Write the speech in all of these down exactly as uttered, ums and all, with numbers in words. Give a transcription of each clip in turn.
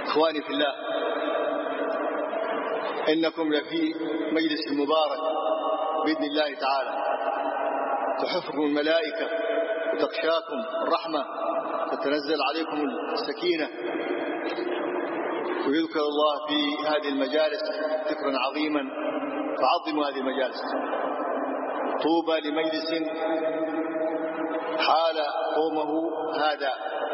إخواني في الله، إنكم لفي مجلس مبارك بإذن الله تعالى، تحفكم الملائكة وتغشاكم الرحمة وتنزل عليكم السكينة، ويذكر الله في هذه المجالس ذكرا عظيما، فعظموا هذه المجالس. طوبى لمجلس حال قومه هذا.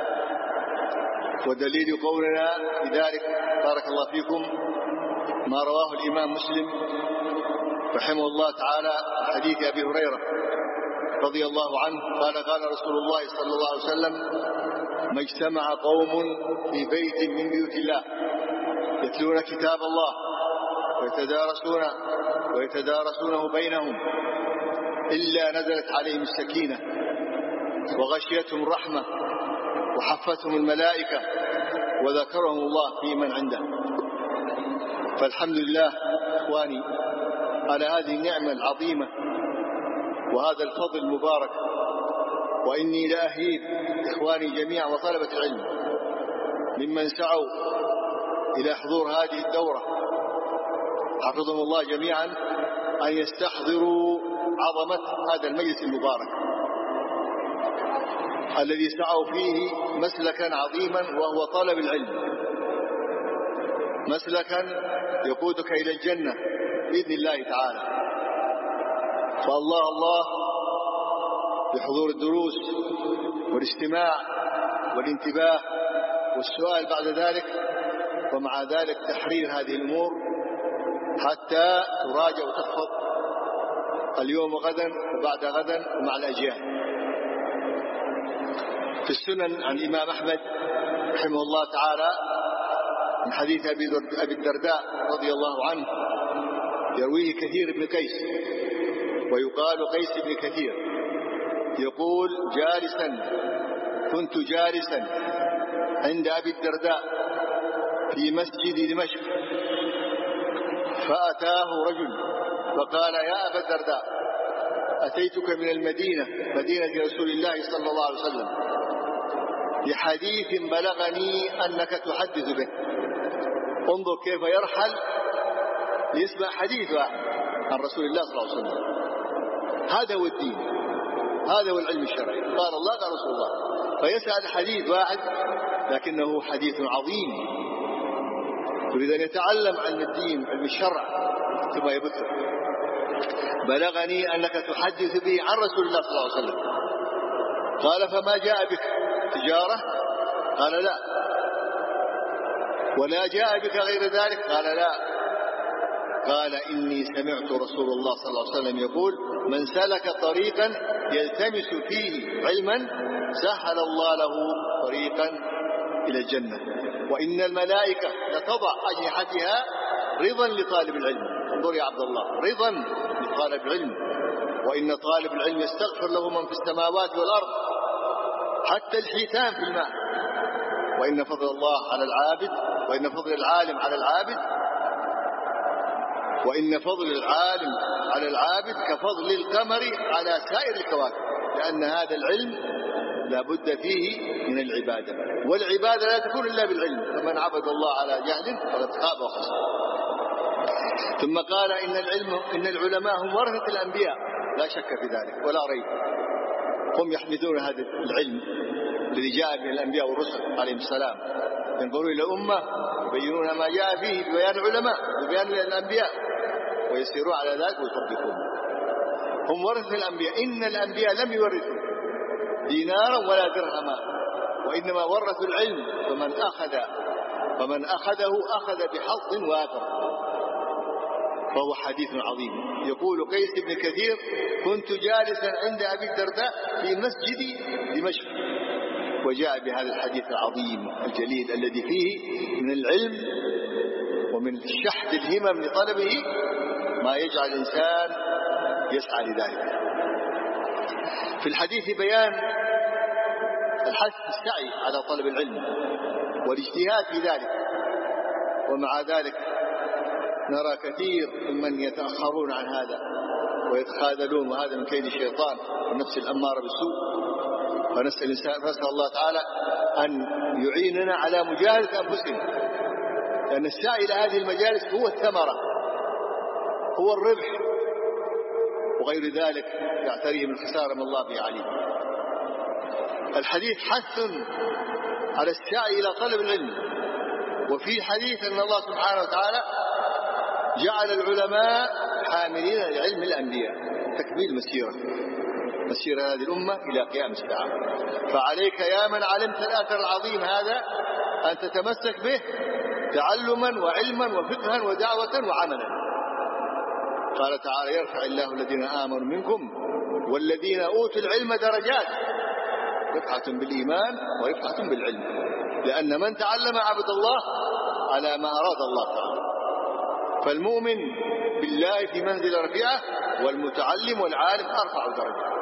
ودليل قولنا بذلك بارك الله فيكم ما رواه الإمام مسلم رحمه الله تعالى حديث أبي هريرة رضي الله عنه قال قال رسول الله صلى الله عليه وسلم: ما اجتمع قوم في بيت من بيوت الله يتلون كتاب الله ويتدارسون ويتدارسونه بينهم إلا نزلت عليهم السكينة وغشيتهم الرحمة وحفتهم الملائكة وذكرهم الله في من عنده. فالحمد لله إخواني على هذه النعمة العظيمة وهذا الفضل المبارك. وإني لأهيب إخواني جميعا وطلبة العلم ممن سعوا إلى حضور هذه الدورة حفظهم الله جميعا أن يستحضروا عظمة هذا المجلس المبارك الذي سعوا فيه مسلكا عظيما وهو طلب العلم، مسلكا يقودك إلى الجنة بإذن الله تعالى. فالله الله بحضور الدروس والاستماع والانتباه والسؤال بعد ذلك، ومع ذلك تحرير هذه الأمور حتى تراجع وتحفظ اليوم وغدا وبعد غدا ومع الأجيال. في السنن عن الإمام أحمد رحمه الله تعالى من حديث أبي الدرداء رضي الله عنه يرويه كثير بن قيس ويقال قيس بن كثير، يقول: جالسا كنت جالسا عند أبي الدرداء في مسجد دمشق، فأتاه رجل فقال: يا أبا الدرداء، أتيتك من المدينة مدينة رسول الله صلى الله عليه وسلم بحديث بلغني أنك تحدث به. انظر كيف يرحل ليسمع حديث عن رسول الله صلى الله عليه وسلم. هذا هو الدين، هذا هو العلم الشرعي، قال الله قال رسول الله. فيسأل حديث واحد لكنه حديث عظيم، يريد أن يتعلم علم الدين علم الشرع ثم يبثه. بلغني أنك تحدث به عن رسول الله صلى الله عليه وسلم. قال: فما جاء بك؟ تجارة؟ قال: لا. ولا جاء بك غير ذلك؟ قال: لا. قال: إني سمعت رسول الله صلى الله عليه وسلم يقول: من سلك طريقا يلتمس فيه علما سهل الله له طريقا إلى الجنة، وإن الملائكة لتضع أجنحتها رضا لطالب العلم. انظر يا عبد الله، رضا لطالب العلم. وإن طالب العلم يستغفر له من في السماوات والأرض حتى الحيتان في الماء. وإن فضل الله على العابد وإن فضل العالم على العابد وإن فضل العالم على العابد كفضل القمر على سائر الكواكب، لأن هذا العلم لا بد فيه من العبادة، والعبادة لا تكون إلا بالعلم، فمن عبد الله على جهل فقد خاب وخسر. ثم قال: إن العلم إن العلماء هم ورثة الأنبياء، لا شك في ذلك ولا ريب. هم يحمدون هذا العلم الذي جاء به الأنبياء والرسل عليهم السلام، ينظرون إلى الأمة يبينون ما جاء فيه ببيان العلماء ببيان الأنبياء ويسيرون على ذلك ويطبقون. هم ورثة الأنبياء. إن الأنبياء لم يورثوا دينارا ولا درهما، وإنما ورثوا العلم، فمن أخذ فمن أخذه أخذ بحظ وافر. فهو حديث عظيم. يقول قيس بن كثير: كنت جالسا عند أبي الدرداء في مسجد دمشق، وجاء بهذا الحديث العظيم الجليل الذي فيه من العلم ومن شحذ الهمم لطلبه ما يجعل الإنسان يسعى لذلك. في الحديث بيان الحث السعي على طلب العلم والاجتهاد في ذلك، ومع ذلك نرى كثير ممن يتأخرون عن هذا ويتخاذلون، وهذا من كيد الشيطان والنفس الأمارة بالسوء. فنسأل الإنسان فنسأل الله تعالى أن يعيننا على مجاهدة أنفسنا، لأن السعي إلى هذه المجالس هو الثمرة، هو الربح، وغير ذلك يعتريه من خسارة من الله به عليم. الحديث حث على السعي إلى طلب العلم، وفي حديث أن الله سبحانه وتعالى جعل العلماء حاملين لعلم الأنبياء، تكميل مسيرة مسيرة هذه الأمة إلى قيام الساعة. فعليك يا من علمت الأثر العظيم هذا أن تتمسك به تعلما وعلما وفقها ودعوة وعملا. قال تعالى: يرفع الله الذين آمنوا منكم والذين أوتوا العلم درجات، رفعة بالإيمان ورفعة بالعلم، لأن من تعلم عبد الله على ما أراد الله تعالى. فالمؤمن بالله في منزل رفيعة، والمتعلم والعالم أرفع درجة.